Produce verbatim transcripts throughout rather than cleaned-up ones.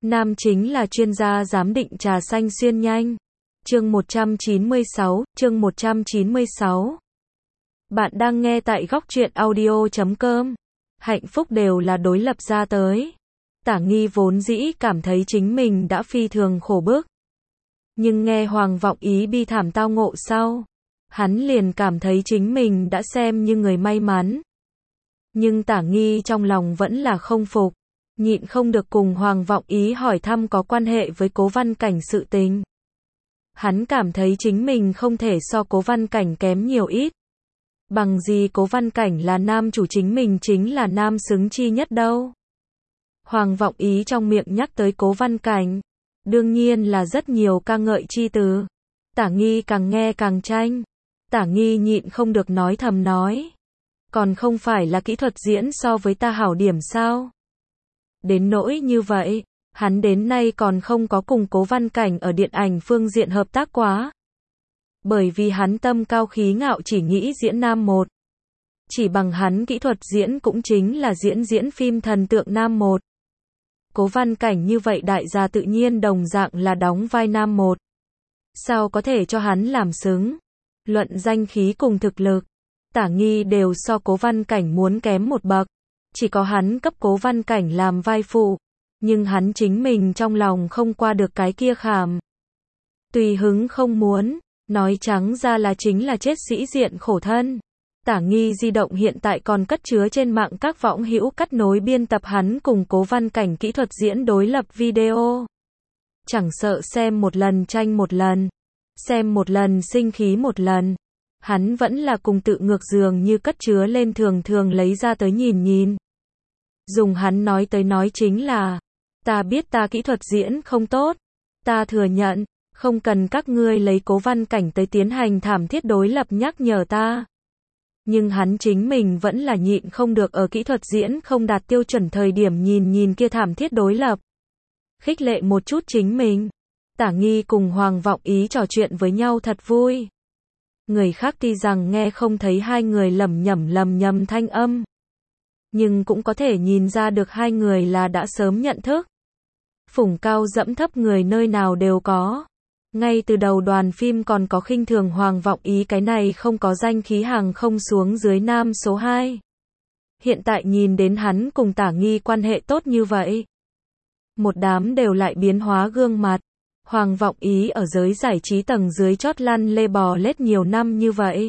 Nam chính là chuyên gia giám định trà xanh xuyên nhanh. Chương một trăm chín mươi sáu, chương một trăm chín mươi sáu. Bạn đang nghe tại góc truyện audio chấm com. Hạnh phúc đều là đối lập ra tới. Tả Nghi vốn dĩ cảm thấy chính mình đã phi thường khổ bức. Nhưng nghe Hoàng Vọng Ý bi thảm tao ngộ sau, hắn liền cảm thấy chính mình đã xem như người may mắn. Nhưng Tả Nghi trong lòng vẫn là không phục, nhịn không được cùng Hoàng Vọng Ý hỏi thăm có quan hệ với Cố Văn Cảnh sự tình. Hắn cảm thấy chính mình không thể so Cố Văn Cảnh kém nhiều ít. Bằng gì Cố Văn Cảnh là nam chủ, chính mình chính là nam xứng chi nhất đâu. Hoàng Vọng Ý trong miệng nhắc tới Cố Văn Cảnh, đương nhiên là rất nhiều ca ngợi chi từ. Tả Nghi càng nghe càng tranh. Tả Nghi nhịn không được nói thầm nói, còn không phải là kỹ thuật diễn so với ta hảo điểm sao? Đến nỗi như vậy, hắn đến nay còn không có cùng Cố Văn Cảnh ở điện ảnh phương diện hợp tác quá. Bởi vì hắn tâm cao khí ngạo chỉ nghĩ diễn nam một. Chỉ bằng hắn kỹ thuật diễn cũng chính là diễn diễn phim thần tượng nam một. Cố Văn Cảnh như vậy đại gia tự nhiên đồng dạng là đóng vai nam một. Sao có thể cho hắn làm xứng? Luận danh khí cùng thực lực, Tả Nghi đều so Cố Văn Cảnh muốn kém một bậc. Chỉ có hắn cấp Cố Văn Cảnh làm vai phụ, nhưng hắn chính mình trong lòng không qua được cái kia khảm. Tùy hứng không muốn, nói trắng ra là chính là chết sĩ diện khổ thân. Tả Nghi di động hiện tại còn cất chứa trên mạng các võng hữu cắt nối biên tập hắn cùng Cố Văn Cảnh kỹ thuật diễn đối lập video. Chẳng sợ xem một lần tranh một lần, xem một lần sinh khí một lần, hắn vẫn là cùng tự ngược dường như cất chứa lên thường thường lấy ra tới nhìn nhìn. Dùng hắn nói tới nói chính là, ta biết ta kỹ thuật diễn không tốt, ta thừa nhận, không cần các ngươi lấy Cố Văn Cảnh tới tiến hành thảm thiết đối lập nhắc nhở ta. Nhưng hắn chính mình vẫn là nhịn không được ở kỹ thuật diễn không đạt tiêu chuẩn thời điểm nhìn nhìn kia thảm thiết đối lập. Khích lệ một chút chính mình. Tả Nghi cùng Hoàng Vọng Ý trò chuyện với nhau thật vui. Người khác tuy rằng nghe không thấy hai người lẩm nhẩm lầm nhầm thanh âm, nhưng cũng có thể nhìn ra được hai người là đã sớm nhận thức. Phủng cao dẫm thấp người nơi nào đều có. Ngay từ đầu đoàn phim còn có khinh thường Hoàng Vọng Ý cái này không có danh khí hàng không xuống dưới nam số hai. Hiện tại nhìn đến hắn cùng Tả Nghi quan hệ tốt như vậy, một đám đều lại biến hóa gương mặt. Hoàng Vọng Ý ở giới giải trí tầng dưới chót lăn lê bò lết nhiều năm như vậy,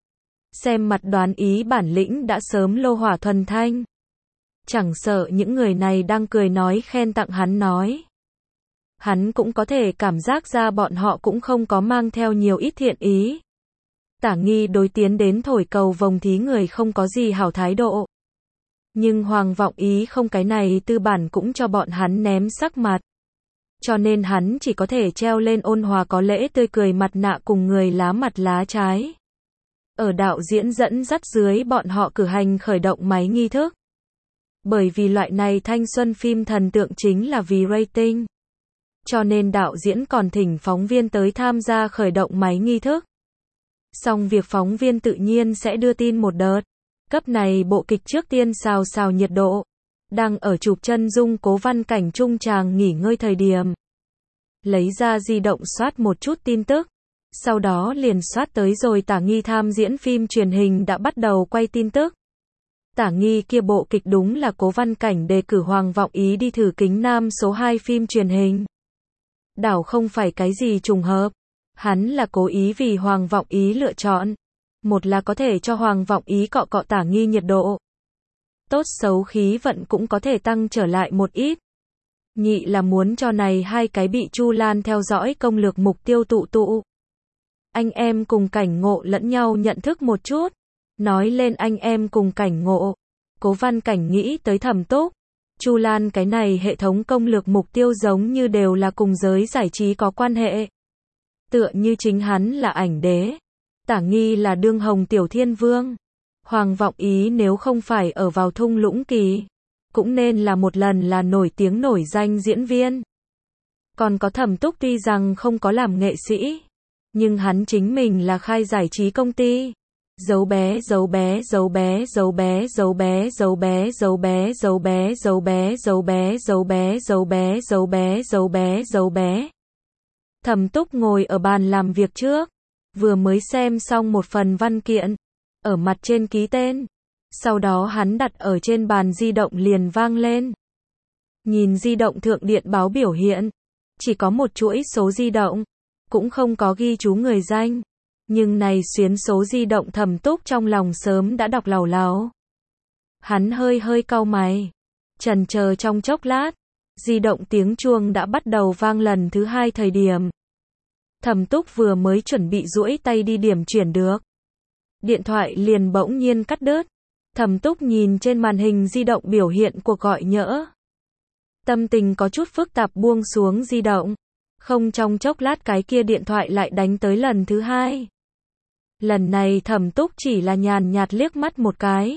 xem mặt đoán ý bản lĩnh đã sớm lô hỏa thuần thanh. Chẳng sợ những người này đang cười nói khen tặng hắn nói, hắn cũng có thể cảm giác ra bọn họ cũng không có mang theo nhiều ít thiện ý. Tả Nghi đối tiến đến thổi cầu vồng thí người không có gì hảo thái độ. Nhưng Hoàng Vọng Ý không, cái này tư bản cũng cho bọn hắn ném sắc mặt. Cho nên hắn chỉ có thể treo lên ôn hòa có lễ tươi cười mặt nạ cùng người lá mặt lá trái. Ở đạo diễn dẫn dắt dưới bọn họ cử hành khởi động máy nghi thức. Bởi vì loại này thanh xuân phim thần tượng chính là vì rating. Cho nên đạo diễn còn thỉnh phóng viên tới tham gia khởi động máy nghi thức. Xong việc phóng viên tự nhiên sẽ đưa tin một đợt. Cấp này bộ kịch trước tiên xào xào nhiệt độ. Đang ở chụp chân dung Cố Văn Cảnh trung tràng nghỉ ngơi thời điểm, lấy ra di động soát một chút tin tức. Sau đó liền soát tới rồi Tả Nghi tham diễn phim truyền hình đã bắt đầu quay tin tức. Tả Nghi kia bộ kịch đúng là Cố Văn Cảnh đề cử Hoàng Vọng Ý đi thử kính nam số hai phim truyền hình. Đảo không phải cái gì trùng hợp. Hắn là cố ý vì Hoàng Vọng Ý lựa chọn. Một là có thể cho Hoàng Vọng Ý cọ cọ Tả Nghi nhiệt độ. Tốt xấu khí vận cũng có thể tăng trở lại một ít. Nhị là muốn cho này hai cái bị Chu Lan theo dõi công lược mục tiêu tụ tụ. Anh em cùng cảnh ngộ lẫn nhau nhận thức một chút. Nói lên anh em cùng cảnh ngộ, Cố Văn Cảnh nghĩ tới Thẩm Túc. Chu Lan cái này hệ thống công lược mục tiêu giống như đều là cùng giới giải trí có quan hệ. Tựa như chính hắn là ảnh đế, Tả Nghi là đương hồng tiểu thiên vương. Hoàng Vọng Ý nếu không phải ở vào thung lũng kỳ, cũng nên là một lần là nổi tiếng nổi danh diễn viên. Còn có Thẩm Túc tuy rằng không có làm nghệ sĩ, nhưng hắn chính mình là khai giải trí công ty. Dấu bé dấu bé dấu bé dấu bé dấu bé dấu bé dấu bé dấu bé dấu bé dấu bé dấu bé dấu bé dấu bé dấu bé dấu bé. Thẩm Túc ngồi ở bàn làm việc trước, vừa mới xem xong một phần văn kiện, ở mặt trên ký tên. Sau đó hắn đặt ở trên bàn di động liền vang lên. Nhìn di động thượng điện báo biểu hiện, chỉ có một chuỗi số di động, cũng không có ghi chú người danh. Nhưng này xuyến số di động Thẩm Túc trong lòng sớm đã đọc làu láo. Hắn hơi hơi cau mày, chần chờ trong chốc lát, di động tiếng chuông đã bắt đầu vang lần thứ hai thời điểm. Thẩm Túc vừa mới chuẩn bị duỗi tay đi điểm chuyển được, điện thoại liền bỗng nhiên cắt đứt. Thẩm Túc nhìn trên màn hình di động biểu hiện cuộc gọi nhỡ. Tâm tình có chút phức tạp buông xuống di động. Không trong chốc lát cái kia điện thoại lại đánh tới lần thứ hai. Lần này Thẩm Túc chỉ là nhàn nhạt liếc mắt một cái,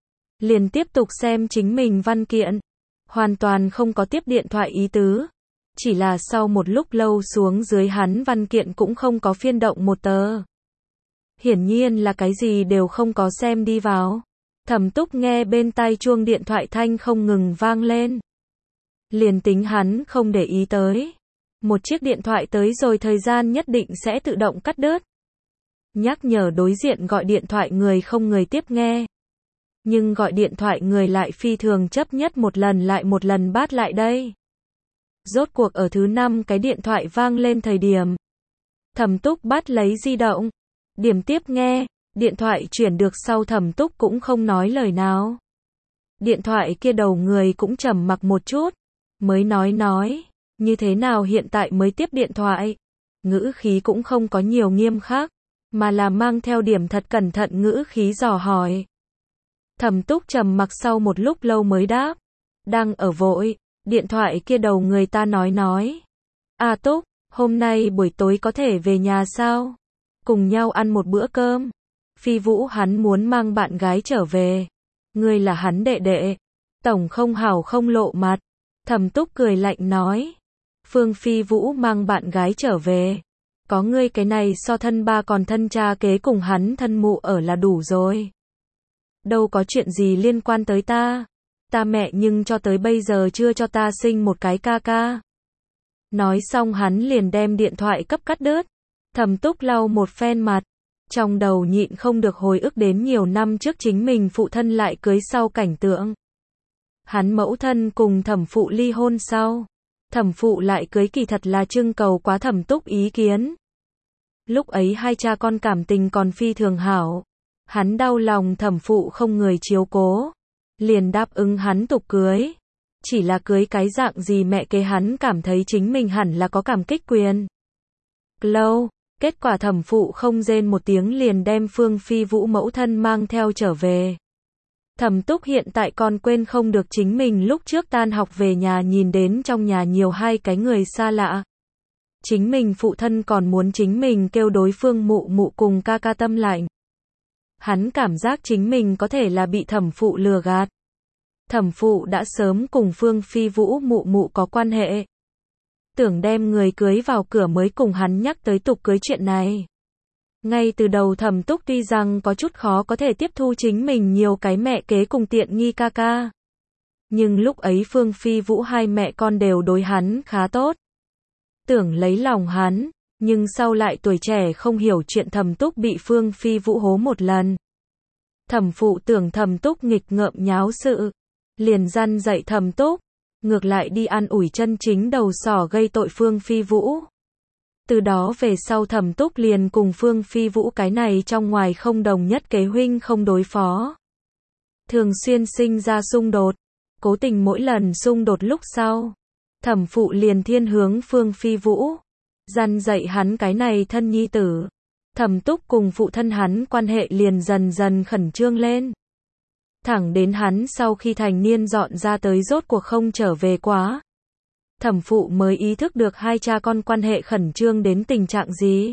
liền tiếp tục xem chính mình văn kiện, hoàn toàn không có tiếp điện thoại ý tứ. Chỉ là sau một lúc lâu xuống dưới hắn văn kiện cũng không có phiên động một tờ. Hiển nhiên là cái gì đều không có xem đi vào. Thẩm Túc nghe bên tai chuông điện thoại thanh không ngừng vang lên. Liền tính hắn không để ý tới, một chiếc điện thoại tới rồi thời gian nhất định sẽ tự động cắt đứt. Nhắc nhở đối diện gọi điện thoại người không người tiếp nghe. Nhưng gọi điện thoại người lại phi thường chấp nhất một lần lại một lần bắt lại đây. Rốt cuộc ở thứ năm cái điện thoại vang lên thời điểm, Thẩm Túc bắt lấy di động, điểm tiếp nghe, điện thoại chuyển được sau Thẩm Túc cũng không nói lời nào. Điện thoại kia đầu người cũng trầm mặc một chút, mới nói nói, như thế nào hiện tại mới tiếp điện thoại. Ngữ khí cũng không có nhiều nghiêm khắc, mà là mang theo điểm thật cẩn thận ngữ khí dò hỏi. Thẩm Túc trầm mặc sau một lúc lâu mới đáp, đang ở vội. Điện thoại kia đầu người ta nói nói, A Túc, hôm nay buổi tối có thể về nhà sao? Cùng nhau ăn một bữa cơm. Phi Vũ hắn muốn mang bạn gái trở về. Ngươi là hắn đệ đệ. Tổng không hảo không lộ mặt. Thẩm Túc cười lạnh nói, Phương Phi Vũ mang bạn gái trở về. Có ngươi cái này so thân ba còn thân cha kế cùng hắn thân mụ ở là đủ rồi. Đâu có chuyện gì liên quan tới ta. Ta mẹ nhưng cho tới bây giờ chưa cho ta sinh một cái ca ca. Nói xong hắn liền đem điện thoại cấp cắt đứt. Thẩm Túc lau một phen mặt, trong đầu nhịn không được hồi ức đến nhiều năm trước chính mình phụ thân lại cưới sau cảnh tượng. Hắn mẫu thân cùng thẩm phụ ly hôn sau, thẩm phụ lại cưới kỳ thật là trưng cầu quá Thẩm Túc ý kiến. Lúc ấy hai cha con cảm tình còn phi thường hảo. Hắn đau lòng thẩm phụ không người chiếu cố, liền đáp ứng hắn tục cưới. Chỉ là cưới cái dạng gì mẹ kế hắn cảm thấy chính mình hẳn là có cảm kích quyền. Lâu, kết quả thẩm phụ không rên một tiếng liền đem Phương Phi Vũ mẫu thân mang theo trở về. Thẩm Túc hiện tại còn quên không được chính mình lúc trước tan học về nhà nhìn đến trong nhà nhiều hai cái người xa lạ. Chính mình phụ thân còn muốn chính mình kêu đối phương mụ mụ cùng ca ca tâm lạnh. Hắn cảm giác chính mình có thể là bị thẩm phụ lừa gạt. Thẩm phụ đã sớm cùng Phương Phi Vũ mụ mụ có quan hệ. Tưởng đem người cưới vào cửa mới cùng hắn nhắc tới tục cưới chuyện này. Ngay từ đầu Thẩm Túc tuy rằng có chút khó có thể tiếp thu chính mình nhiều cái mẹ kế cùng tiện nghi ca ca. Nhưng lúc ấy Phương Phi Vũ hai mẹ con đều đối hắn khá tốt. Tưởng lấy lòng hắn, nhưng sau lại tuổi trẻ không hiểu chuyện Thẩm Túc bị Phương Phi Vũ hố một lần. Thẩm phụ tưởng Thẩm Túc nghịch ngợm nháo sự, liền răn dạy Thẩm Túc, ngược lại đi an ủi chân chính đầu sỏ gây tội Phương Phi Vũ. Từ đó về sau Thẩm Túc liền cùng Phương Phi Vũ cái này trong ngoài không đồng nhất kế huynh không đối phó. Thường xuyên sinh ra xung đột, cố tình mỗi lần xung đột lúc sau, thẩm phụ liền thiên hướng Phương Phi Vũ, dằn dạy hắn cái này thân nhi tử. Thẩm Túc cùng phụ thân hắn quan hệ liền dần dần khẩn trương lên. Thẳng đến hắn sau khi thành niên dọn ra tới rốt cuộc không trở về quá. Thẩm phụ mới ý thức được hai cha con quan hệ khẩn trương đến tình trạng gì.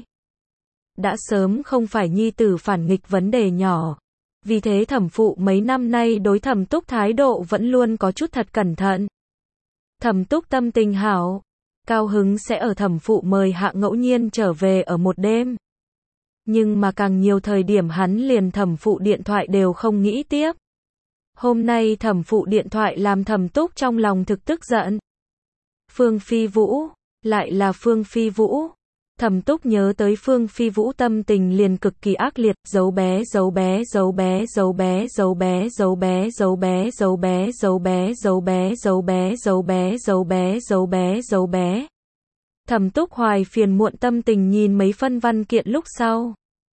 Đã sớm không phải nhi tử phản nghịch vấn đề nhỏ. Vì thế thẩm phụ mấy năm nay đối Thẩm Túc thái độ vẫn luôn có chút thật cẩn thận. Thẩm Túc tâm tình hảo, cao hứng sẽ ở thẩm phụ mời hạ ngẫu nhiên trở về ở một đêm. Nhưng mà càng nhiều thời điểm hắn liền thẩm phụ điện thoại đều không nghĩ tiếp. Hôm nay thẩm phụ điện thoại làm Thẩm Túc trong lòng thực tức giận. Phương Phi Vũ, lại là Phương Phi Vũ. Thẩm Túc nhớ tới Phương Phi Vũ tâm tình liền cực kỳ ác liệt, giấu bé giấu bé giấu bé giấu bé giấu bé giấu bé giấu bé giấu bé giấu bé giấu bé giấu bé giấu bé giấu bé giấu bé giấu bé. Thẩm Túc hoài phiền muộn tâm tình nhìn mấy phân văn kiện lúc sau.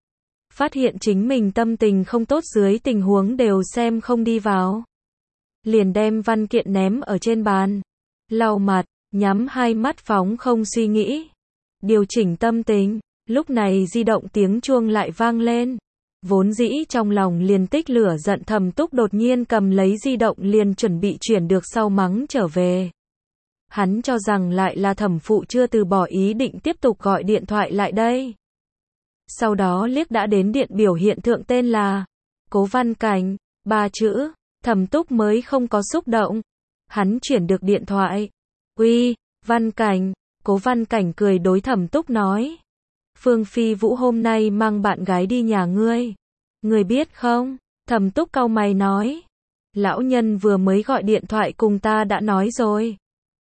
Phát hiện chính mình tâm tình không tốt dưới tình huống đều xem không đi vào. Liền đem văn kiện ném ở trên bàn. Lau mặt, nhắm hai mắt phóng không suy nghĩ. Điều chỉnh tâm tình, lúc này di động tiếng chuông lại vang lên. Vốn dĩ trong lòng liền tích lửa giận Thẩm Túc đột nhiên cầm lấy di động liền chuẩn bị chuyển được sau mắng trở về. Hắn cho rằng lại là thẩm phụ chưa từ bỏ ý định tiếp tục gọi điện thoại lại đây. Sau đó liếc đã đến điện biểu hiện thượng tên là Cố Văn Cảnh, ba chữ, Thẩm Túc mới không có xúc động. Hắn chuyển được điện thoại. Uy, Văn Cảnh. Cố Văn Cảnh cười đối Thẩm Túc nói. Phương Phi Vũ hôm nay mang bạn gái đi nhà ngươi. Ngươi biết không? Thẩm Túc cau mày nói. Lão nhân vừa mới gọi điện thoại cùng ta đã nói rồi.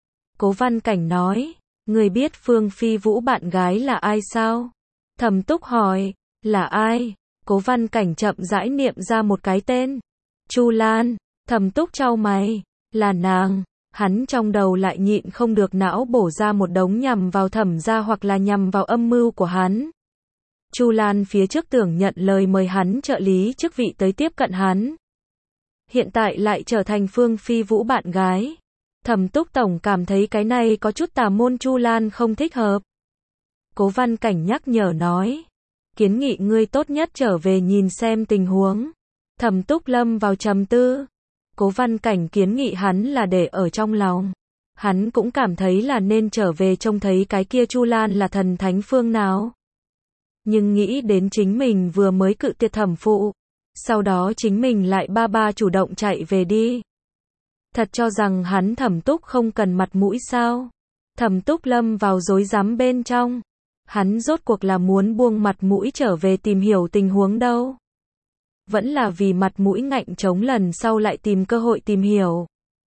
Cố Văn Cảnh nói. Ngươi biết Phương Phi Vũ bạn gái là ai sao? Thẩm Túc hỏi. Là ai? Cố Văn Cảnh chậm rãi niệm ra một cái tên. Chu Lan. Thẩm Túc chau mày. Là nàng. Hắn trong đầu lại nhịn không được não bổ ra một đống nhằm vào Thẩm gia hoặc là nhằm vào âm mưu của hắn. Chu Lan phía trước tưởng nhận lời mời hắn trợ lý chức vị tới tiếp cận hắn. Hiện tại lại trở thành Phương Phi Vũ bạn gái. Thẩm Túc tổng cảm thấy cái này có chút tà môn, Chu Lan không thích hợp. Cố Văn Cảnh nhắc nhở nói. Kiến nghị ngươi tốt nhất trở về nhìn xem tình huống. Thẩm Túc lâm vào trầm tư. Cố Văn Cảnh kiến nghị hắn là để ở trong lòng. Hắn cũng cảm thấy là nên trở về trông thấy cái kia Chu Lan là thần thánh phương nào. Nhưng nghĩ đến chính mình vừa mới cự tuyệt thẩm phụ. Sau đó chính mình lại ba ba chủ động chạy về đi. Thật cho rằng hắn Thẩm Túc không cần mặt mũi sao? Thẩm Túc lâm vào rối rắm bên trong. Hắn rốt cuộc là muốn buông mặt mũi trở về tìm hiểu tình huống đâu. Vẫn là vì mặt mũi ngạnh chống lần sau lại tìm cơ hội tìm hiểu.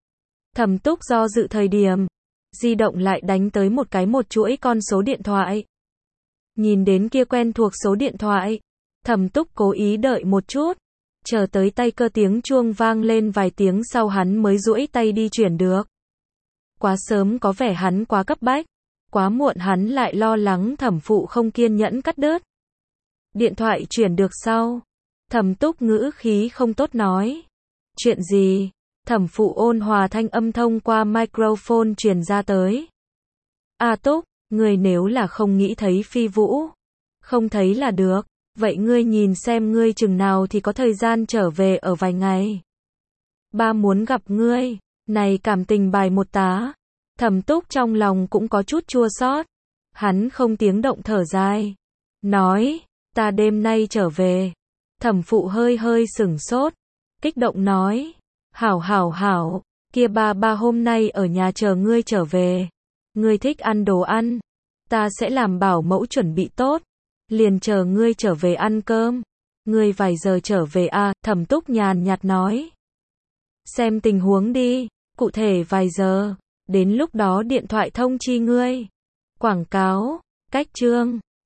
Thẩm Túc do dự thời điểm, di động lại đánh tới một cái một chuỗi con số điện thoại. Nhìn đến kia quen thuộc số điện thoại, Thẩm Túc cố ý đợi một chút, chờ tới tay cơ tiếng chuông vang lên vài tiếng sau hắn mới duỗi tay đi chuyển được. Quá sớm có vẻ hắn quá cấp bách, quá muộn hắn lại lo lắng thẩm phụ không kiên nhẫn cắt đứt. Điện thoại chuyển được sau, Thẩm Túc ngữ khí không tốt nói. Chuyện gì? Thẩm phụ ôn hòa thanh âm thông qua microphone truyền ra tới. A Túc, ngươi nếu là không nghĩ thấy Phi Vũ, không thấy là được, vậy ngươi nhìn xem ngươi chừng nào thì có thời gian trở về ở vài ngày. Ba muốn gặp ngươi, này cảm tình bài một tá. Thẩm Túc trong lòng cũng có chút chua xót. Hắn không tiếng động thở dài, nói, ta đêm nay trở về. Thẩm phụ hơi hơi sửng sốt, kích động nói, hảo hảo hảo, kia ba ba hôm nay ở nhà chờ ngươi trở về. Ngươi thích ăn đồ ăn, ta sẽ làm bảo mẫu chuẩn bị tốt, liền chờ ngươi trở về ăn cơm. Ngươi vài giờ trở về à? Thẩm Túc nhàn nhạt nói. Xem tình huống đi, cụ thể vài giờ, đến lúc đó điện thoại thông chi ngươi. Quảng cáo, cách chương.